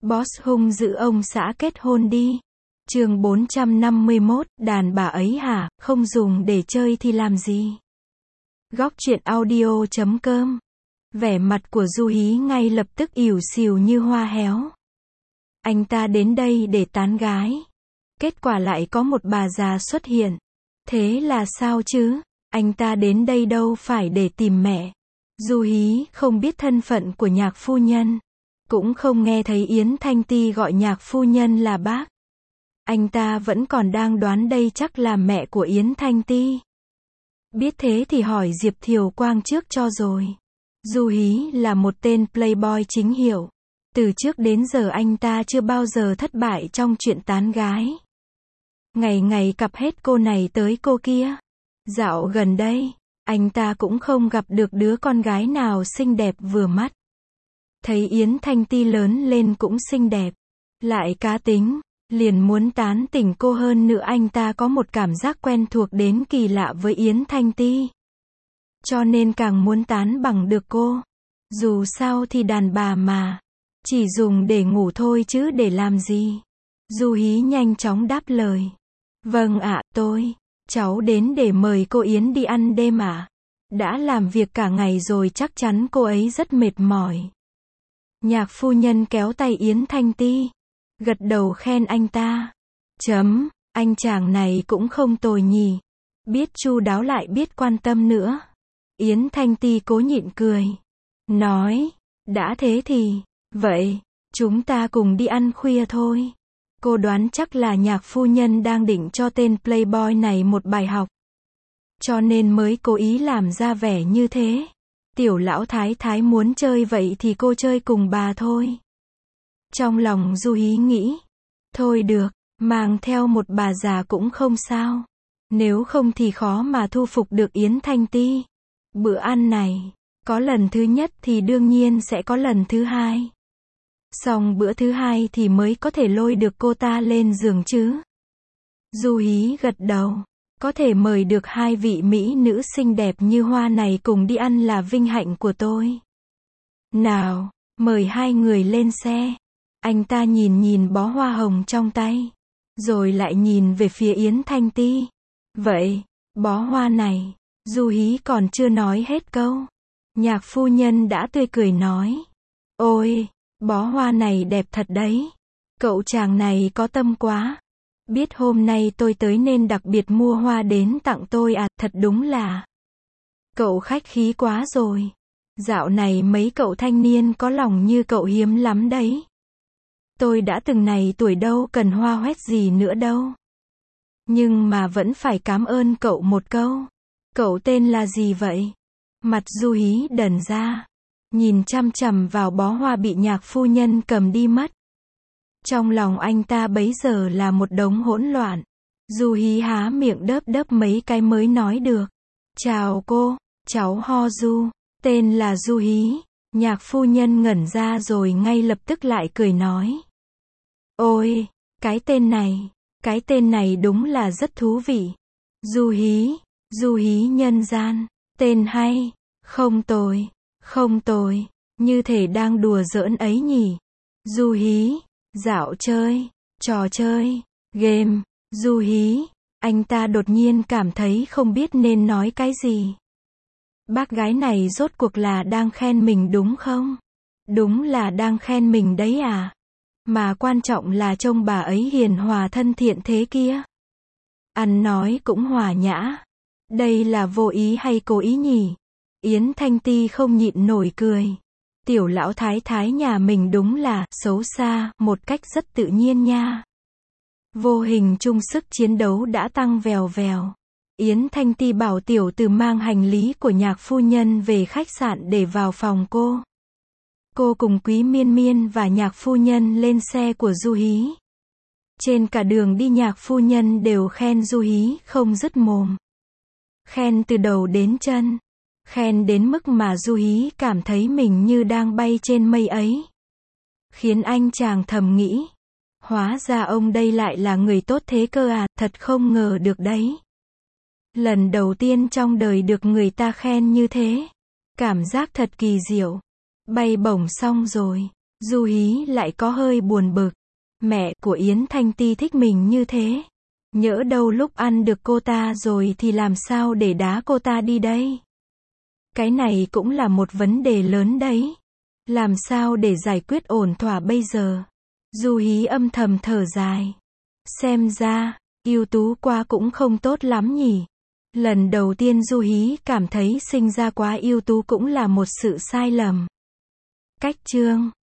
Boss hung dữ ông xã kết hôn đi. Chương 451, đàn bà ấy hả, không dùng để chơi thì làm gì? Góc truyện audio.com. Vẻ mặt của Du Hí ngay lập tức ỉu xìu như hoa héo. Anh ta đến đây để tán gái. Kết quả lại có một bà già xuất hiện. Thế là sao chứ? Anh ta đến đây đâu phải để tìm mẹ. Du Hí không biết thân phận của nhạc phu nhân. Cũng không nghe thấy Yến Thanh Ti gọi nhạc phu nhân là bác. Anh ta vẫn còn đang đoán đây chắc là mẹ của Yến Thanh Ti. Biết thế thì hỏi Diệp Thiều Quang trước cho rồi. Du Hí là một tên playboy chính hiệu. Từ trước đến giờ anh ta chưa bao giờ thất bại trong chuyện tán gái. Ngày ngày cặp hết cô này tới cô kia. Dạo gần đây, anh ta cũng không gặp được đứa con gái nào xinh đẹp vừa mắt. Thấy Yến Thanh Ti lớn lên cũng xinh đẹp, lại cá tính, liền muốn tán tỉnh cô hơn nữa. Anh ta có một cảm giác quen thuộc đến kỳ lạ với Yến Thanh Ti. Cho nên càng muốn tán bằng được cô. Dù sao thì đàn bà mà, chỉ dùng để ngủ thôi chứ để làm gì. Du Hí nhanh chóng đáp lời. Vâng ạ, cháu đến để mời cô Yến đi ăn đêm ạ. Đã làm việc cả ngày rồi chắc chắn cô ấy rất mệt mỏi. Nhạc phu nhân kéo tay Yến Thanh Ti, gật đầu khen anh ta. Anh chàng này cũng không tồi nhỉ. Biết chu đáo lại biết quan tâm nữa. Yến Thanh Ti cố nhịn cười. Nói, đã thế thì, vậy, chúng ta cùng đi ăn khuya thôi. Cô đoán chắc là nhạc phu nhân đang định cho tên playboy này một bài học. Cho nên mới cố ý làm ra vẻ như thế. Tiểu lão thái thái muốn chơi vậy thì cô chơi cùng bà thôi. Trong lòng Du Hí nghĩ, thôi được, mang theo một bà già cũng không sao. Nếu không thì khó mà thu phục được Yến Thanh Ti. Bữa ăn này, có lần thứ nhất thì đương nhiên sẽ có lần thứ hai. Xong bữa thứ hai thì mới có thể lôi được cô ta lên giường chứ. Du Hí gật đầu. Có thể mời được hai vị mỹ nữ xinh đẹp như hoa này cùng đi ăn là vinh hạnh của tôi. Nào, mời hai người lên xe. Anh ta nhìn bó hoa hồng trong tay. Rồi lại nhìn về phía Yến Thanh Ti. Vậy, bó hoa này, Du Hí còn chưa nói hết câu. Nhạc phu nhân đã tươi cười nói. Ôi, bó hoa này đẹp thật đấy. Cậu chàng này có tâm quá. Biết hôm nay tôi tới nên đặc biệt mua hoa đến tặng tôi à, thật đúng là. Cậu khách khí quá rồi. Dạo này mấy cậu thanh niên có lòng như cậu hiếm lắm đấy. Tôi đã từng này tuổi đâu cần hoa hoét gì nữa đâu. Nhưng mà vẫn phải cảm ơn cậu một câu. Cậu tên là gì vậy? Mặt Du Hí đần ra. Nhìn chăm chằm vào bó hoa bị nhạc phu nhân cầm đi mất. Trong lòng anh ta bấy giờ là một đống hỗn loạn. Du Hí há miệng đớp mấy cái mới nói được. Chào cô, cháu Ho Du, tên là Du Hí. Nhạc phu nhân ngẩn ra rồi ngay lập tức lại cười nói. Ôi, cái tên này đúng là rất thú vị. Du Hí nhân gian, tên hay, không tồi, như thể đang đùa giỡn ấy nhỉ. Du Hí. Dạo chơi, trò chơi, game, Du Hí, anh ta đột nhiên cảm thấy không biết nên nói cái gì. Bác gái này rốt cuộc là đang khen mình đúng không? Đúng là đang khen mình đấy à? Mà quan trọng là trông bà ấy hiền hòa thân thiện thế kia. Ăn nói cũng hòa nhã. Đây là vô ý hay cố ý nhỉ? Yến Thanh Ti không nhịn nổi cười. Tiểu lão thái thái nhà mình đúng là xấu xa, một cách rất tự nhiên nha. Vô hình chung sức chiến đấu đã tăng vèo vèo. Yến Thanh Ti bảo tiểu tử mang hành lý của nhạc phu nhân về khách sạn để vào phòng cô. Cô cùng Quý Miên Miên và nhạc phu nhân lên xe của Du Hí. Trên cả đường đi nhạc phu nhân đều khen Du Hí không dứt mồm. Khen từ đầu đến chân. Khen đến mức mà Du Hí cảm thấy mình như đang bay trên mây ấy. Khiến anh chàng thầm nghĩ. Hóa ra ông đây lại là người tốt thế cơ à, thật không ngờ được đấy. Lần đầu tiên trong đời được người ta khen như thế. Cảm giác thật kỳ diệu. Bay bổng xong rồi. Du Hí lại có hơi buồn bực. Mẹ của Yến Thanh Ti thích mình như thế. Nhỡ đâu lúc ăn được cô ta rồi thì làm sao để đá cô ta đi đây? Cái này cũng là một vấn đề lớn đấy. Làm sao để giải quyết ổn thỏa bây giờ? Du Hí âm thầm thở dài. Xem ra, ưu tú quá cũng không tốt lắm nhỉ. Lần đầu tiên Du Hí cảm thấy sinh ra quá ưu tú cũng là một sự sai lầm. Cách chương